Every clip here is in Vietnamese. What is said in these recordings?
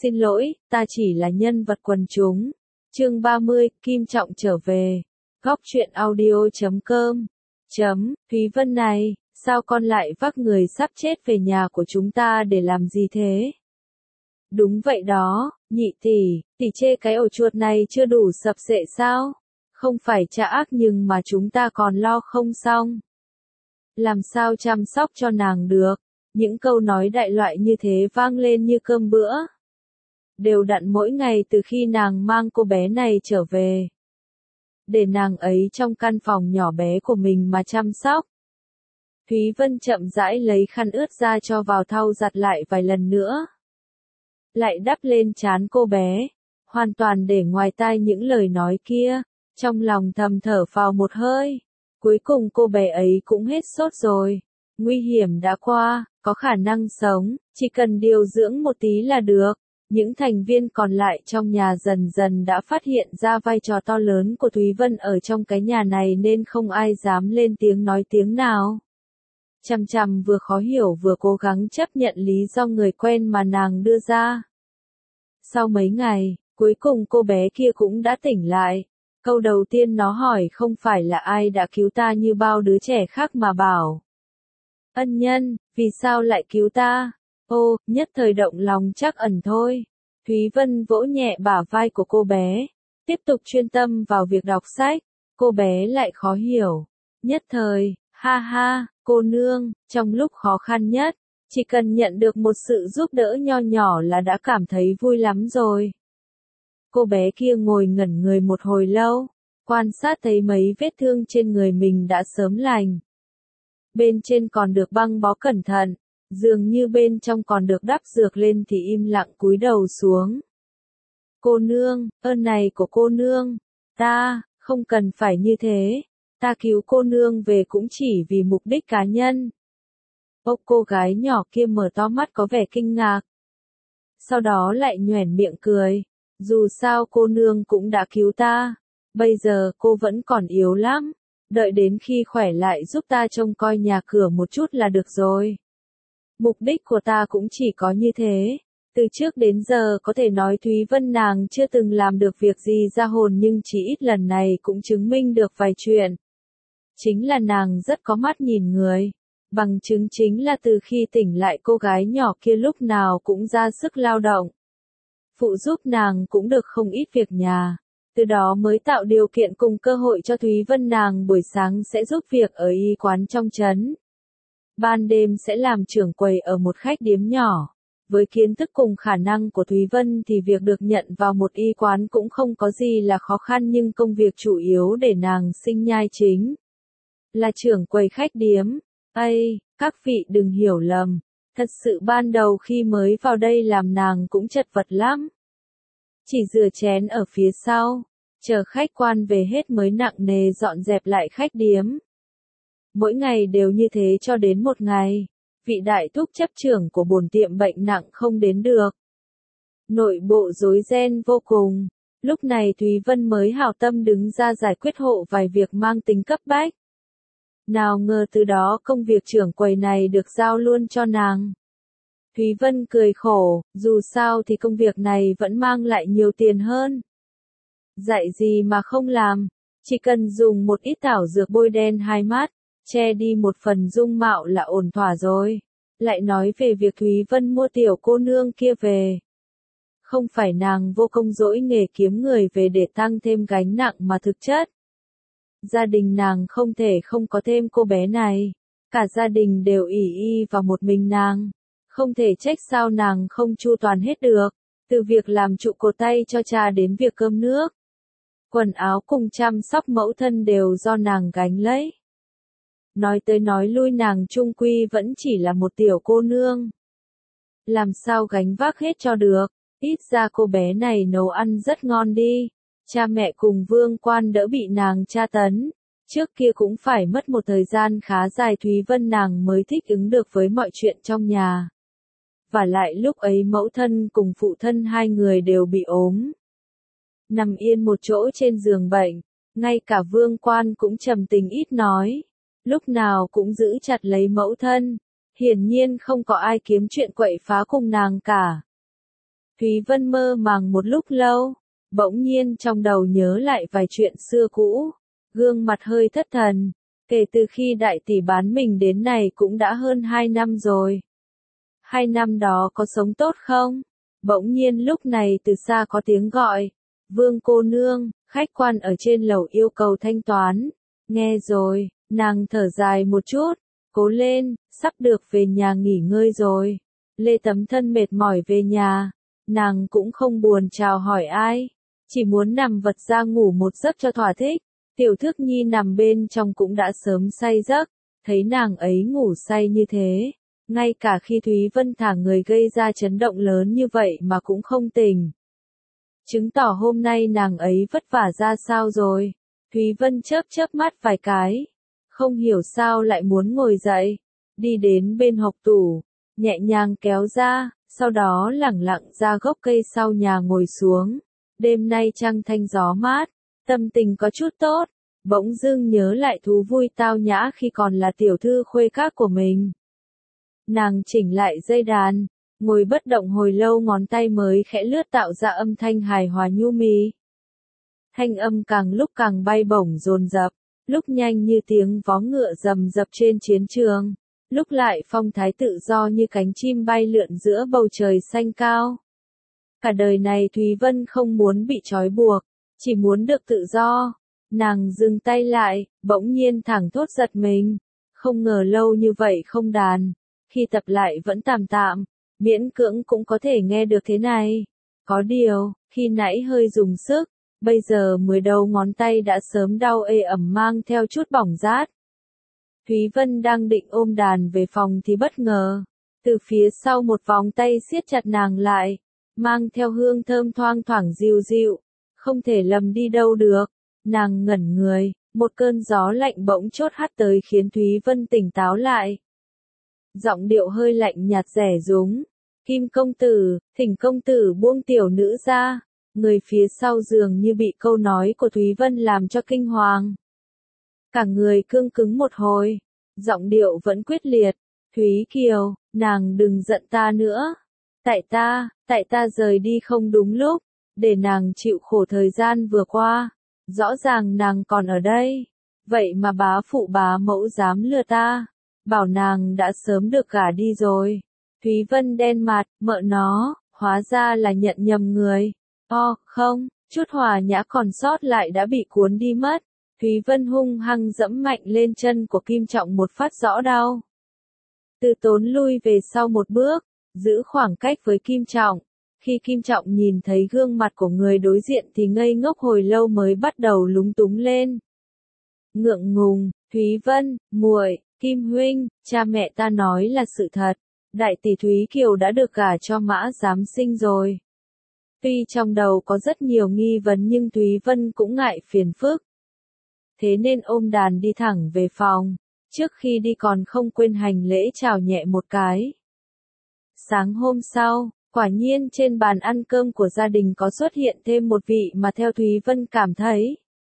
Xin lỗi, ta chỉ là nhân vật quần chúng. Chương 30, Kim Trọng trở về. Góc truyện audio.com. Thúy Vân này, sao con lại vác người sắp chết về nhà của chúng ta để làm gì thế? Đúng vậy đó, nhị tỷ chê cái ổ chuột này chưa đủ sập sệ sao? Không phải cha ác nhưng mà chúng ta còn lo không xong. Làm sao chăm sóc cho nàng được? Những câu nói đại loại như thế vang lên như cơm bữa. Đều đặn mỗi ngày từ khi nàng mang cô bé này trở về. Để nàng ấy trong căn phòng nhỏ bé của mình mà chăm sóc. Thúy Vân chậm rãi lấy khăn ướt ra cho vào thau giặt lại vài lần nữa. Lại đắp lên trán cô bé, hoàn toàn để ngoài tai những lời nói kia, trong lòng thầm thở phào một hơi. Cuối cùng cô bé ấy cũng hết sốt rồi. Nguy hiểm đã qua, có khả năng sống, chỉ cần điều dưỡng một tí là được. Những thành viên còn lại trong nhà dần dần đã phát hiện ra vai trò to lớn của Thúy Vân ở trong cái nhà này nên không ai dám lên tiếng nói tiếng nào. Chằm chằm vừa khó hiểu vừa cố gắng chấp nhận lý do người quen mà nàng đưa ra. Sau mấy ngày, cuối cùng cô bé kia cũng đã tỉnh lại. Câu đầu tiên nó hỏi không phải là ai đã cứu ta như bao đứa trẻ khác mà bảo. Ân nhân, vì sao lại cứu ta? Ô, nhất thời động lòng chắc ẩn thôi. Thúy Vân vỗ nhẹ bả vai của cô bé, tiếp tục chuyên tâm vào việc đọc sách. Cô bé lại khó hiểu. Nhất thời, ha ha, cô nương, trong lúc khó khăn nhất, chỉ cần nhận được một sự giúp đỡ nho nhỏ là đã cảm thấy vui lắm rồi. Cô bé kia ngồi ngẩn người một hồi lâu, quan sát thấy mấy vết thương trên người mình đã sớm lành. Bên trên còn được băng bó cẩn thận, dường như bên trong còn được đắp dược lên thì im lặng cúi đầu xuống. Cô nương, ơn này của cô nương, ta, không cần phải như thế, ta cứu cô nương về cũng chỉ vì mục đích cá nhân. Cô gái nhỏ kia mở to mắt có vẻ kinh ngạc. Sau đó lại nhoẻn miệng cười, dù sao cô nương cũng đã cứu ta, bây giờ cô vẫn còn yếu lắm, đợi đến khi khỏe lại giúp ta trông coi nhà cửa một chút là được rồi. Mục đích của ta cũng chỉ có như thế. Từ trước đến giờ có thể nói Thúy Vân nàng chưa từng làm được việc gì ra hồn nhưng chỉ ít lần này cũng chứng minh được vài chuyện. Chính là nàng rất có mắt nhìn người. Bằng chứng chính là từ khi tỉnh lại cô gái nhỏ kia lúc nào cũng ra sức lao động. Phụ giúp nàng cũng được không ít việc nhà. Từ đó mới tạo điều kiện cùng cơ hội cho Thúy Vân nàng buổi sáng sẽ giúp việc ở y quán trong trấn. Ban đêm sẽ làm trưởng quầy ở một khách điếm nhỏ. Với kiến thức cùng khả năng của Thúy Vân thì việc được nhận vào một y quán cũng không có gì là khó khăn nhưng công việc chủ yếu để nàng sinh nhai chính là trưởng quầy khách điếm. Các vị đừng hiểu lầm, thật sự ban đầu khi mới vào đây làm nàng cũng chật vật lắm. Chỉ rửa chén ở phía sau, chờ khách quan về hết mới nặng nề dọn dẹp lại khách điếm. Mỗi ngày đều như thế cho đến một ngày, vị đại thúc chấp trưởng của bổn tiệm bệnh nặng không đến được. Nội bộ rối ren vô cùng, lúc này Thúy Vân mới hảo tâm đứng ra giải quyết hộ vài việc mang tính cấp bách. Nào ngờ từ đó công việc trưởng quầy này được giao luôn cho nàng. Thúy Vân cười khổ, dù sao thì công việc này vẫn mang lại nhiều tiền hơn. Dạy gì mà không làm, chỉ cần dùng một ít thảo dược bôi đen hai mắt, che đi một phần dung mạo là ổn thỏa rồi. Lại nói về việc Thúy Vân mua tiểu cô nương kia về. Không phải nàng vô công dỗi nghề kiếm người về để tăng thêm gánh nặng mà thực chất. Gia đình nàng không thể không có thêm cô bé này. Cả gia đình đều ỷ y vào một mình nàng. Không thể trách sao nàng không chu toàn hết được. Từ việc làm trụ cột tay cho cha đến việc cơm nước. Quần áo cùng chăm sóc mẫu thân đều do nàng gánh lấy. Nói tới nói lui nàng chung quy vẫn chỉ là một tiểu cô nương. Làm sao gánh vác hết cho được, ít ra cô bé này nấu ăn rất ngon đi. Cha mẹ cùng Vương Quan đỡ bị nàng tra tấn. Trước kia cũng phải mất một thời gian khá dài Thúy Vân nàng mới thích ứng được với mọi chuyện trong nhà. Và lại lúc ấy mẫu thân cùng phụ thân hai người đều bị ốm. Nằm yên một chỗ trên giường bệnh, ngay cả Vương Quan cũng trầm tình ít nói. Lúc nào cũng giữ chặt lấy mẫu thân, hiển nhiên không có ai kiếm chuyện quậy phá cùng nàng cả. Thúy Vân mơ màng một lúc lâu, bỗng nhiên trong đầu nhớ lại vài chuyện xưa cũ, gương mặt hơi thất thần, kể từ khi đại tỷ bán mình đến này cũng đã hơn 2 năm rồi. 2 năm đó có sống tốt không? Bỗng nhiên lúc này từ xa có tiếng gọi, Vương cô nương, khách quan ở trên lầu yêu cầu thanh toán, nghe rồi, nàng thở dài một chút, cố lên, sắp được về nhà nghỉ ngơi rồi. Lê Tấm Thân mệt mỏi về nhà, nàng cũng không buồn chào hỏi ai, chỉ muốn nằm vật ra ngủ một giấc cho thỏa thích. Tiểu Thước Nhi nằm bên trong cũng đã sớm say giấc, thấy nàng ấy ngủ say như thế, ngay cả khi Thúy Vân thả người gây ra chấn động lớn như vậy mà cũng không tỉnh. Chứng tỏ hôm nay nàng ấy vất vả ra sao rồi. Thúy Vân chớp chớp mắt vài cái, không hiểu sao lại muốn ngồi dậy, đi đến bên hộc tủ, nhẹ nhàng kéo ra, sau đó lẳng lặng ra gốc cây sau nhà ngồi xuống. Đêm nay trăng thanh gió mát, tâm tình có chút tốt, bỗng dưng nhớ lại thú vui tao nhã khi còn là tiểu thư khuê các của mình. Nàng chỉnh lại dây đàn, ngồi bất động hồi lâu, ngón tay mới khẽ lướt tạo ra âm thanh hài hòa nhu mì. Thanh âm càng lúc càng bay bổng dồn dập, lúc nhanh như tiếng vó ngựa rầm rập trên chiến trường, lúc lại phong thái tự do như cánh chim bay lượn giữa bầu trời xanh cao. Cả đời này Thúy Vân không muốn bị trói buộc, chỉ muốn được tự do. Nàng dừng tay lại, bỗng nhiên thẳng thốt giật mình, không ngờ lâu như vậy không đàn, khi tập lại vẫn tạm tạm, miễn cưỡng cũng có thể nghe được thế này. Có điều, khi nãy hơi dùng sức, bây giờ 10 đầu ngón tay đã sớm đau ê ẩm mang theo chút bỏng rát. Thúy Vân đang định ôm đàn về phòng thì bất ngờ, từ phía sau một vòng tay siết chặt nàng lại, mang theo hương thơm thoang thoảng dịu dịu, không thể lầm đi đâu được. Nàng ngẩn người, một cơn gió lạnh bỗng chốt hắt tới khiến Thúy Vân tỉnh táo lại. Giọng điệu hơi lạnh nhạt rẻ rúng, Kim công tử, thỉnh công tử buông tiểu nữ ra. Người phía sau giường như bị câu nói của Thúy Vân làm cho kinh hoàng. Cả người cương cứng một hồi, giọng điệu vẫn quyết liệt, Thúy Kiều, nàng đừng giận ta nữa. Tại ta rời đi không đúng lúc, để nàng chịu khổ thời gian vừa qua. Rõ ràng nàng còn ở đây, vậy mà bá phụ bá mẫu dám lừa ta, bảo nàng đã sớm được gả đi rồi. Thúy Vân đen mặt, mợ nó, hóa ra là nhận nhầm người. Không, chút hòa nhã còn sót lại đã bị cuốn đi mất. Thúy Vân hung hăng dẫm mạnh lên chân của Kim Trọng một phát rõ đau. Từ Tốn lui về sau một bước, giữ khoảng cách với Kim Trọng. Khi Kim Trọng nhìn thấy gương mặt của người đối diện thì ngây ngốc hồi lâu mới bắt đầu lúng túng lên. Ngượng ngùng, Thúy Vân, muội, Kim huynh, cha mẹ ta nói là sự thật. Đại tỷ Thúy Kiều đã được gả cho Mã Giám Sinh rồi. Tuy trong đầu có rất nhiều nghi vấn nhưng Thúy Vân cũng ngại phiền phức. Thế nên ôm đàn đi thẳng về phòng, trước khi đi còn không quên hành lễ chào nhẹ một cái. Sáng hôm sau, quả nhiên trên bàn ăn cơm của gia đình có xuất hiện thêm một vị mà theo Thúy Vân cảm thấy.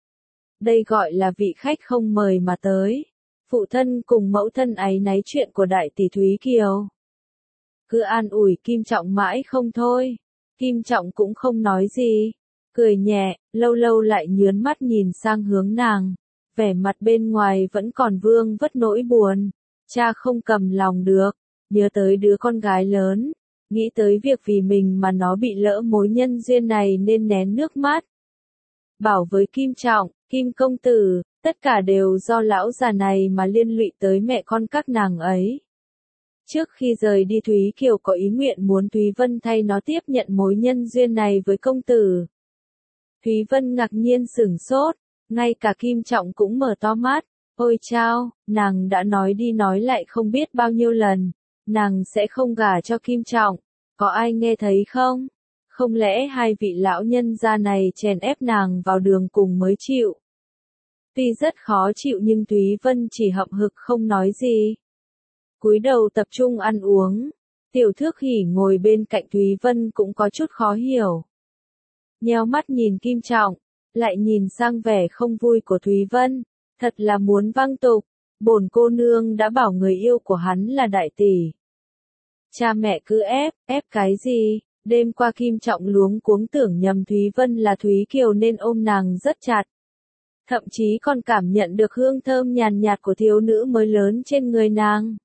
Đây gọi là vị khách không mời mà tới. Phụ thân cùng mẫu thân áy náy chuyện của đại tỷ Thúy Kiều. Cứ an ủi Kim Trọng mãi không thôi. Kim Trọng cũng không nói gì. Cười nhẹ, lâu lâu lại nhướn mắt nhìn sang hướng nàng. Vẻ mặt bên ngoài vẫn còn vương vất nỗi buồn. Cha không cầm lòng được. Nhớ tới đứa con gái lớn. Nghĩ tới việc vì mình mà nó bị lỡ mối nhân duyên này nên nén nước mắt. Bảo với Kim Trọng, Kim công tử, tất cả đều do lão già này mà liên lụy tới mẹ con các nàng ấy. Trước khi rời đi Thúy Kiều có ý nguyện muốn Thúy Vân thay nó tiếp nhận mối nhân duyên này với công tử. Thúy Vân ngạc nhiên sửng sốt, ngay cả Kim Trọng cũng mở to mắt. Ôi chao, nàng đã nói đi nói lại không biết bao nhiêu lần, nàng sẽ không gả cho Kim Trọng. Có ai nghe thấy không? Không lẽ hai vị lão nhân gia này chèn ép nàng vào đường cùng mới chịu? Tuy rất khó chịu nhưng Thúy Vân chỉ hậm hực không nói gì. Cúi đầu tập trung ăn uống. Tiểu Thước Hỉ ngồi bên cạnh Thúy Vân cũng có chút khó hiểu. Nheo mắt nhìn Kim Trọng, lại nhìn sang vẻ không vui của Thúy Vân. Thật là muốn văng tục. Bổn cô nương đã bảo người yêu của hắn là đại tỷ. Cha mẹ cứ ép cái gì? Đêm qua Kim Trọng luống cuống tưởng nhầm Thúy Vân là Thúy Kiều nên ôm nàng rất chặt. Thậm chí còn cảm nhận được hương thơm nhàn nhạt của thiếu nữ mới lớn trên người nàng.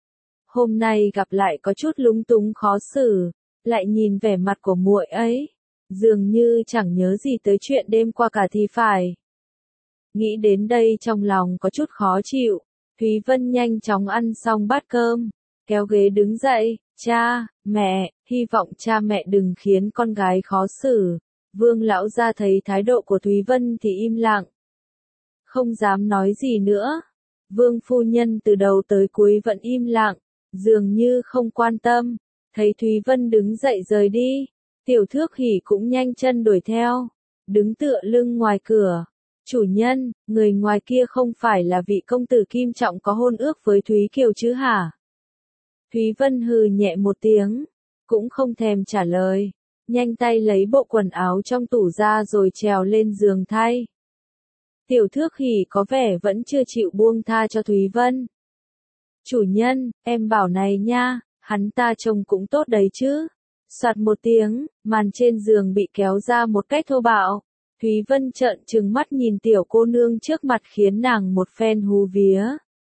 Hôm nay gặp lại có chút lúng túng khó xử, lại nhìn vẻ mặt của muội ấy, dường như chẳng nhớ gì tới chuyện đêm qua cả thì phải. Nghĩ đến đây trong lòng có chút khó chịu, Thúy Vân nhanh chóng ăn xong bát cơm, kéo ghế đứng dậy, cha, mẹ, hy vọng cha mẹ đừng khiến con gái khó xử. Vương lão gia thấy thái độ của Thúy Vân thì im lặng. Không dám nói gì nữa. Vương phu nhân từ đầu tới cuối vẫn im lặng, dường như không quan tâm. Thấy Thúy Vân đứng dậy rời đi, Tiểu Thước Hỉ cũng nhanh chân đuổi theo, đứng tựa lưng ngoài cửa. Chủ nhân, người ngoài kia không phải là vị công tử Kim Trọng có hôn ước với Thúy Kiều chứ hả? Thúy Vân hừ nhẹ một tiếng, cũng không thèm trả lời, nhanh tay lấy bộ quần áo trong tủ ra rồi trèo lên giường thay. Tiểu Thước Hỉ có vẻ vẫn chưa chịu buông tha cho Thúy Vân. Chủ nhân, em bảo này nha, hắn ta trông cũng tốt đấy chứ. Soạt một tiếng, màn trên giường bị kéo ra một cách thô bạo. Thúy Vân trợn trừng mắt nhìn tiểu cô nương trước mặt khiến nàng một phen hú vía.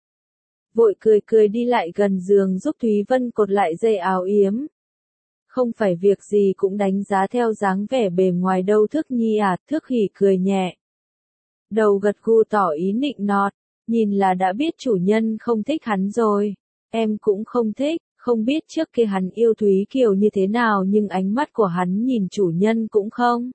Vội cười cười đi lại gần giường giúp Thúy Vân cột lại dây áo yếm. Không phải việc gì cũng đánh giá theo dáng vẻ bề ngoài đâu Thước Nhi à, Thước Hỉ cười nhẹ. Đầu gật gù tỏ ý nịnh nọt, nhìn là đã biết chủ nhân không thích hắn rồi. Em cũng không thích, không biết trước kia hắn yêu Thúy Kiều như thế nào nhưng ánh mắt của hắn nhìn chủ nhân cũng không.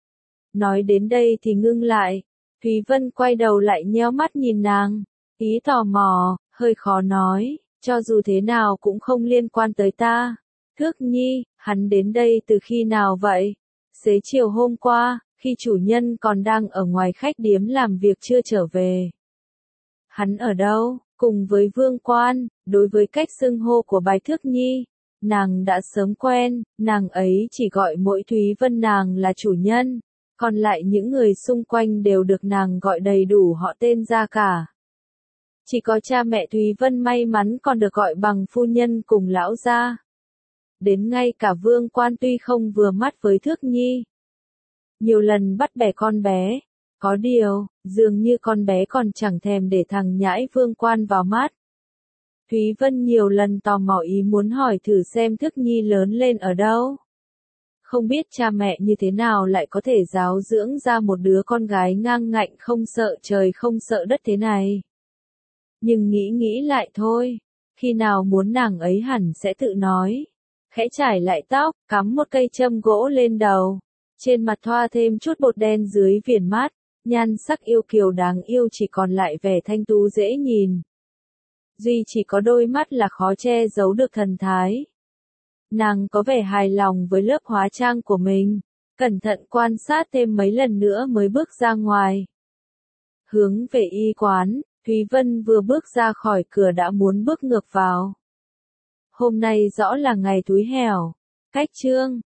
Nói đến đây thì ngưng lại, Thúy Vân quay đầu lại nheo mắt nhìn nàng, ý tò mò, hơi khó nói, cho dù thế nào cũng không liên quan tới ta. Thước Nhi, hắn đến đây từ khi nào vậy? Xế chiều hôm qua, khi chủ nhân còn đang ở ngoài khách điếm làm việc chưa trở về. Hắn ở đâu? Cùng với Vương Quan, đối với cách xưng hô của Bái Thước Nhi, nàng đã sớm quen, nàng ấy chỉ gọi mỗi Thúy Vân nàng là chủ nhân, còn lại những người xung quanh đều được nàng gọi đầy đủ họ tên ra cả. Chỉ có cha mẹ Thúy Vân may mắn còn được gọi bằng phu nhân cùng lão gia. Đến ngay cả Vương Quan tuy không vừa mắt với Thước Nhi, nhiều lần bắt bẻ con bé. Có điều, dường như con bé còn chẳng thèm để thằng nhãi Vương Quan vào mắt. Thúy Vân nhiều lần tò mò ý muốn hỏi thử xem Thước Nhi lớn lên ở đâu. Không biết cha mẹ như thế nào lại có thể giáo dưỡng ra một đứa con gái ngang ngạnh không sợ trời không sợ đất thế này. Nhưng nghĩ lại thôi, khi nào muốn nàng ấy hẳn sẽ tự nói. Khẽ trải lại tóc, cắm một cây châm gỗ lên đầu. Trên mặt thoa thêm chút bột đen dưới viền mát. Nhan sắc yêu kiều đáng yêu chỉ còn lại vẻ thanh tú dễ nhìn. Duy chỉ có đôi mắt là khó che giấu được thần thái. Nàng có vẻ hài lòng với lớp hóa trang của mình, cẩn thận quan sát thêm mấy lần nữa mới bước ra ngoài. Hướng về y quán, Thúy Vân vừa bước ra khỏi cửa đã muốn bước ngược vào. Hôm nay rõ là ngày túi hẻo. Cách chương